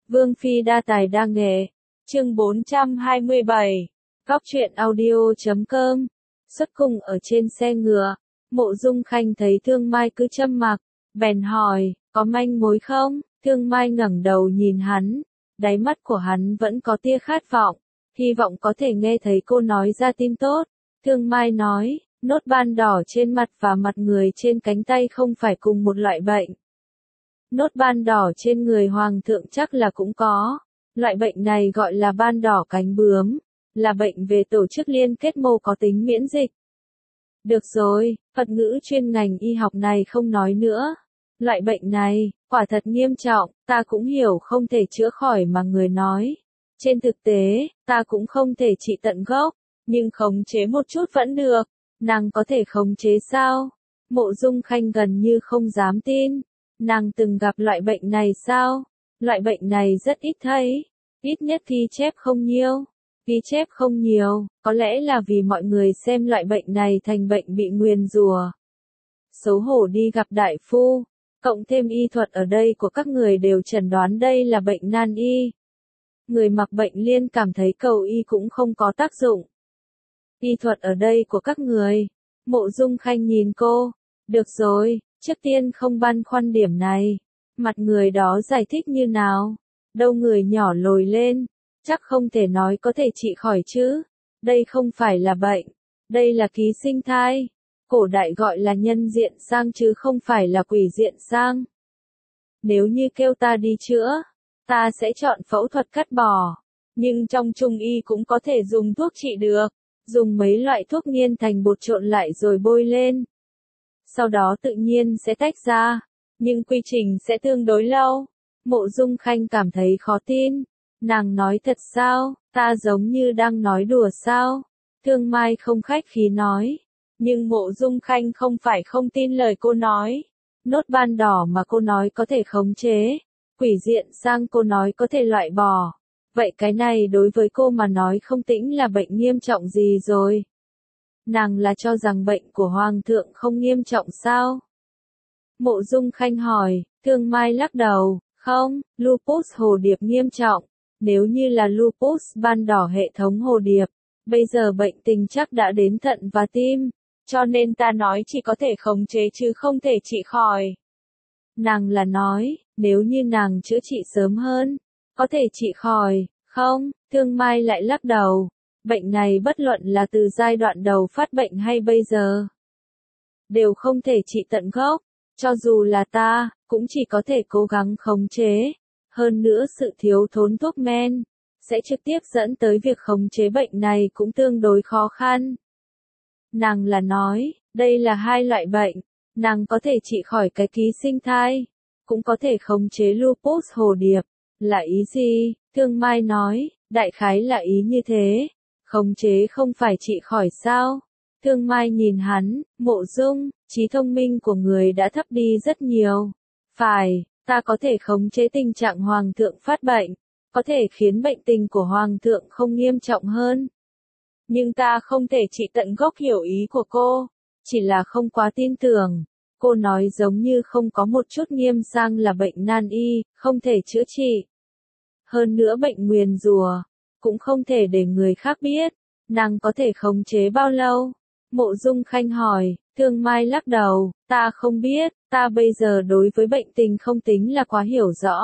Vương Phi đa tài đa nghệ. Chương 427. Góc truyện audio.com. Xuất cung ở trên xe ngựa, Mộ Dung Khanh thấy Thương Mai cứ châm mặc, bèn hỏi, có manh mối không? Thương Mai ngẩng đầu nhìn hắn, đáy mắt của hắn vẫn có tia khát vọng, hy vọng có thể nghe thấy cô nói ra tin tốt. Thương Mai nói, nốt ban đỏ trên mặt và mặt người trên cánh tay không phải cùng một loại bệnh. Nốt ban đỏ trên người hoàng thượng chắc là cũng có. Loại bệnh này gọi là ban đỏ cánh bướm, là bệnh về tổ chức liên kết mô có tính miễn dịch. Được rồi, Phật ngữ chuyên ngành y học này không nói nữa. Loại bệnh này, quả thật nghiêm trọng, ta cũng hiểu không thể chữa khỏi mà người nói. Trên thực tế, ta cũng không thể trị tận gốc, nhưng khống chế một chút vẫn được. Nàng có thể khống chế sao? Mộ Dung Khanh gần như không dám tin. Nàng từng gặp loại bệnh này sao? Loại bệnh này rất ít thấy, ít nhất ghi chép không nhiều. Ghi chép không nhiều, có lẽ là vì mọi người xem loại bệnh này thành bệnh bị nguyền rủa. Xấu hổ đi gặp đại phu, cộng thêm y thuật ở đây của các người đều chẩn đoán đây là bệnh nan y. Người mặc bệnh liên cảm thấy cầu y cũng không có tác dụng. Y thuật ở đây của các người. Mộ Dung Khanh nhìn cô, được rồi, trước tiên không băn khoăn điểm này. Mặt người đó giải thích như nào? Đâu người nhỏ lồi lên, chắc không thể nói có thể trị khỏi chứ. Đây không phải là bệnh, đây là ký sinh thai. Cổ đại gọi là nhân diện sang chứ không phải là quỷ diện sang. Nếu như kêu ta đi chữa, ta sẽ chọn phẫu thuật cắt bỏ. Nhưng trong trung y cũng có thể dùng thuốc trị được. Dùng mấy loại thuốc nghiên thành bột trộn lại rồi bôi lên. Sau đó tự nhiên sẽ tách ra. Nhưng quy trình sẽ tương đối lâu. Mộ Dung Khanh cảm thấy khó tin. Nàng nói thật sao, ta giống như đang nói đùa sao? Thương Mai không khách khí nói. Nhưng Mộ Dung Khanh không phải không tin lời cô nói. Nốt ban đỏ mà cô nói có thể khống chế. Quỷ diện sang cô nói có thể loại bỏ. Vậy cái này đối với cô mà nói không tĩnh là bệnh nghiêm trọng gì rồi? Nàng là cho rằng bệnh của Hoàng thượng không nghiêm trọng sao? Mộ Dung Khanh hỏi, Thương Mai lắc đầu, không, lupus hồ điệp nghiêm trọng. Nếu như là lupus ban đỏ hệ thống hồ điệp, bây giờ bệnh tình chắc đã đến thận và tim, cho nên ta nói chỉ có thể khống chế chứ không thể trị khỏi. Nàng là nói, nếu như nàng chữa trị sớm hơn, có thể trị khỏi, không? Thương Mai lại lắc đầu, bệnh này bất luận là từ giai đoạn đầu phát bệnh hay bây giờ, đều không thể trị tận gốc, cho dù là ta, cũng chỉ có thể cố gắng khống chế. Hơn nữa sự thiếu thốn thuốc men, sẽ trực tiếp dẫn tới việc khống chế bệnh này cũng tương đối khó khăn. Nàng là nói, đây là hai loại bệnh, nàng có thể trị khỏi cái ký sinh thai, cũng có thể khống chế lupus hồ điệp. Là ý gì? Thương Mai nói, đại khái là ý như thế. Khống chế không phải trị khỏi sao? Thương Mai nhìn hắn, Mộ Dung, trí thông minh của người đã thấp đi rất nhiều. Phải, ta có thể khống chế tình trạng hoàng thượng phát bệnh, có thể khiến bệnh tình của hoàng thượng không nghiêm trọng hơn. Nhưng ta không thể trị tận gốc, hiểu ý của cô, chỉ là không quá tin tưởng. Cô nói giống như không có một chút nghiêm sang là bệnh nan y, không thể chữa trị. Hơn nữa bệnh nguyền rủa, cũng không thể để người khác biết. Nàng có thể khống chế bao lâu? Mộ Dung Khanh hỏi. Thương Mai lắc đầu, ta không biết, ta bây giờ đối với bệnh tình không tính là quá hiểu rõ.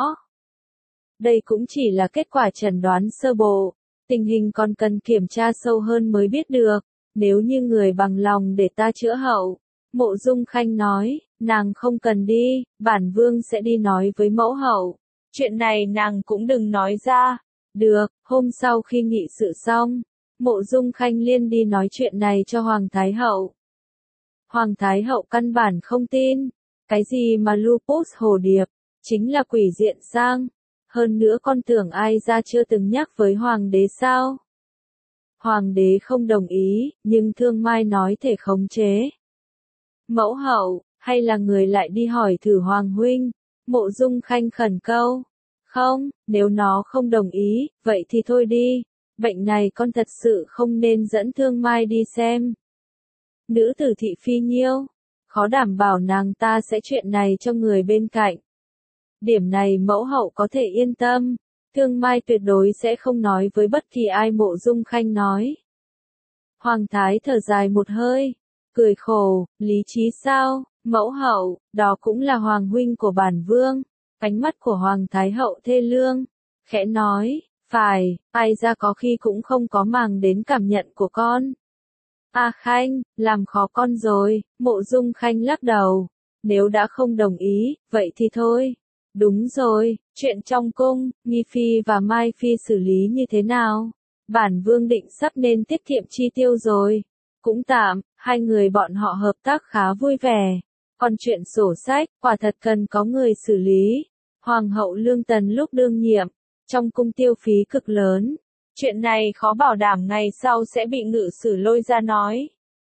Đây cũng chỉ là kết quả chẩn đoán sơ bộ, tình hình còn cần kiểm tra sâu hơn mới biết được. Nếu như người bằng lòng để ta chữa hậu, Mộ Dung Khanh nói, nàng không cần đi, bản vương sẽ đi nói với mẫu hậu. Chuyện này nàng cũng đừng nói ra. Được, hôm sau khi nghị sự xong, Mộ Dung Khanh liên đi nói chuyện này cho Hoàng Thái Hậu. Hoàng Thái Hậu căn bản không tin, cái gì mà lupus hồ điệp, chính là quỷ diện sang. Hơn nữa con tưởng ai ra chưa từng nhắc với Hoàng đế sao? Hoàng đế không đồng ý, nhưng Thương Mai nói thể khống chế. Mẫu hậu, hay là người lại đi hỏi thử Hoàng huynh? Mộ Dung Khanh khẩn câu. Không, nếu nó không đồng ý, vậy thì thôi đi. Bệnh này con thật sự không nên dẫn Thương Mai đi xem. Nữ tử thị phi nhiêu, khó đảm bảo nàng ta sẽ chuyện này cho người bên cạnh. Điểm này mẫu hậu có thể yên tâm. Thương Mai tuyệt đối sẽ không nói với bất kỳ ai, Mộ Dung Khanh nói. Hoàng thái thở dài một hơi, cười khổ, lý trí sao, mẫu hậu, đó cũng là hoàng huynh của bản vương. Ánh mắt của hoàng thái hậu thê lương, khẽ nói, phải, ai ra có khi cũng không có màng đến cảm nhận của con. A Khanh, làm khó con rồi, Mộ Dung Khanh lắc đầu, nếu đã không đồng ý, vậy thì thôi. Đúng rồi, chuyện trong cung, Nghi Phi và Mai Phi xử lý như thế nào? Bản vương định sắp nên tiết kiệm chi tiêu rồi. Cũng tạm, hai người bọn họ hợp tác khá vui vẻ. Còn chuyện sổ sách, quả thật cần có người xử lý. Hoàng hậu Lương Tần lúc đương nhiệm, trong cung tiêu phí cực lớn. Chuyện này khó bảo đảm ngày sau sẽ bị ngự sử lôi ra nói.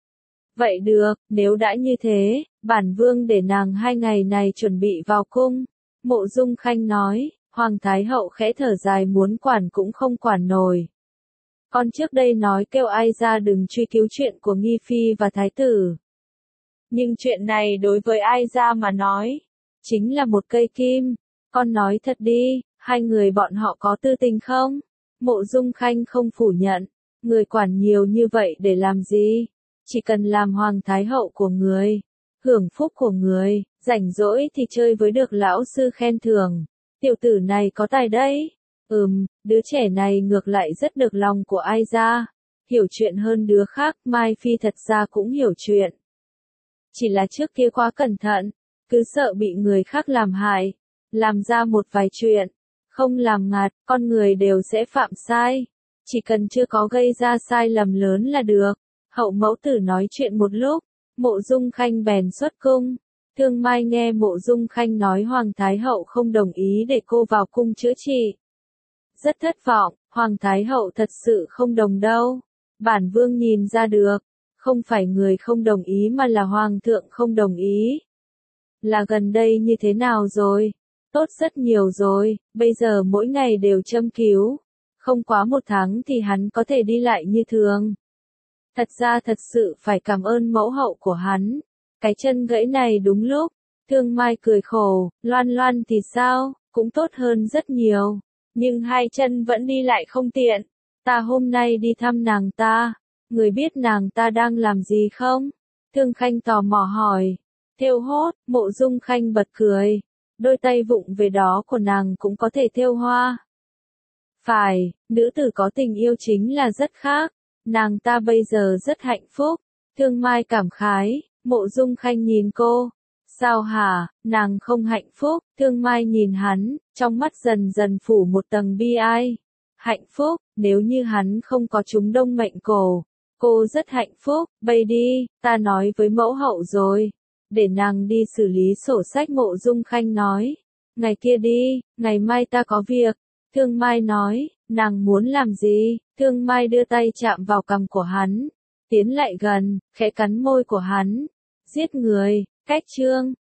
Vậy được, nếu đã như thế, bản vương để nàng 2 ngày này chuẩn bị vào cung. Mộ Dung Khanh nói, Hoàng Thái Hậu khẽ thở dài, muốn quản cũng không quản nổi. Con trước đây nói kêu ai ra đừng truy cứu chuyện của Nghi Phi và Thái tử. Nhưng chuyện này đối với ai ra mà nói, chính là một cây kim. Con nói thật đi, hai người bọn họ có tư tình không? Mộ Dung Khanh không phủ nhận, người quản nhiều như vậy để làm gì? Chỉ cần làm Hoàng Thái Hậu của người, hưởng phúc của người, rảnh rỗi thì chơi với được lão sư khen thưởng. Tiểu tử này có tài đấy. Đứa trẻ này ngược lại rất được lòng của ai ra. Hiểu chuyện hơn đứa khác, Mai Phi thật ra cũng hiểu chuyện. Chỉ là trước kia quá cẩn thận, cứ sợ bị người khác làm hại, làm ra một vài chuyện. Không làm ngạt, con người đều sẽ phạm sai. Chỉ cần chưa có gây ra sai lầm lớn là được. Hậu mẫu tử nói chuyện một lúc, Mộ Dung Khanh bèn xuất cung. Thương Mai nghe Mộ Dung Khanh nói Hoàng Thái Hậu không đồng ý để cô vào cung chữa trị. Rất thất vọng, Hoàng Thái Hậu thật sự không đồng đâu. Bản vương nhìn ra được, không phải người không đồng ý mà là Hoàng thượng không đồng ý. Là gần đây như thế nào rồi? Tốt rất nhiều rồi, bây giờ mỗi ngày đều châm cứu. Không quá 1 tháng thì hắn có thể đi lại như thường. Thật ra thật sự phải cảm ơn mẫu hậu của hắn. Cái chân gãy này đúng lúc. Thương Mai cười khổ, Loan Loan thì sao, cũng tốt hơn rất nhiều. Nhưng 2 chân vẫn đi lại không tiện. Ta hôm nay đi thăm nàng ta. Người biết nàng ta đang làm gì không? Thương Khanh tò mò hỏi. Thêu hốt, Mộ Dung Khanh bật cười. Đôi tay vụng về đó của nàng cũng có thể thêu hoa. Phải, nữ tử có tình yêu chính là rất khác. Nàng ta bây giờ rất hạnh phúc. Thương Mai cảm khái, Mộ Dung Khanh nhìn cô. Sao hả, nàng không hạnh phúc? Thương Mai nhìn hắn, trong mắt dần dần phủ một tầng bi ai. Hạnh phúc, nếu như hắn không có chúng đông mệnh cổ. Cô rất hạnh phúc, bây đi, ta nói với mẫu hậu rồi. Để nàng đi xử lý sổ sách, Mộ Dung Khanh nói. Ngày kia đi, ngày mai ta có việc. Thương Mai nói, nàng muốn làm gì? Thương Mai đưa tay chạm vào cằm của hắn. Tiến lại gần, khẽ cắn môi của hắn. Giết người, cách chương.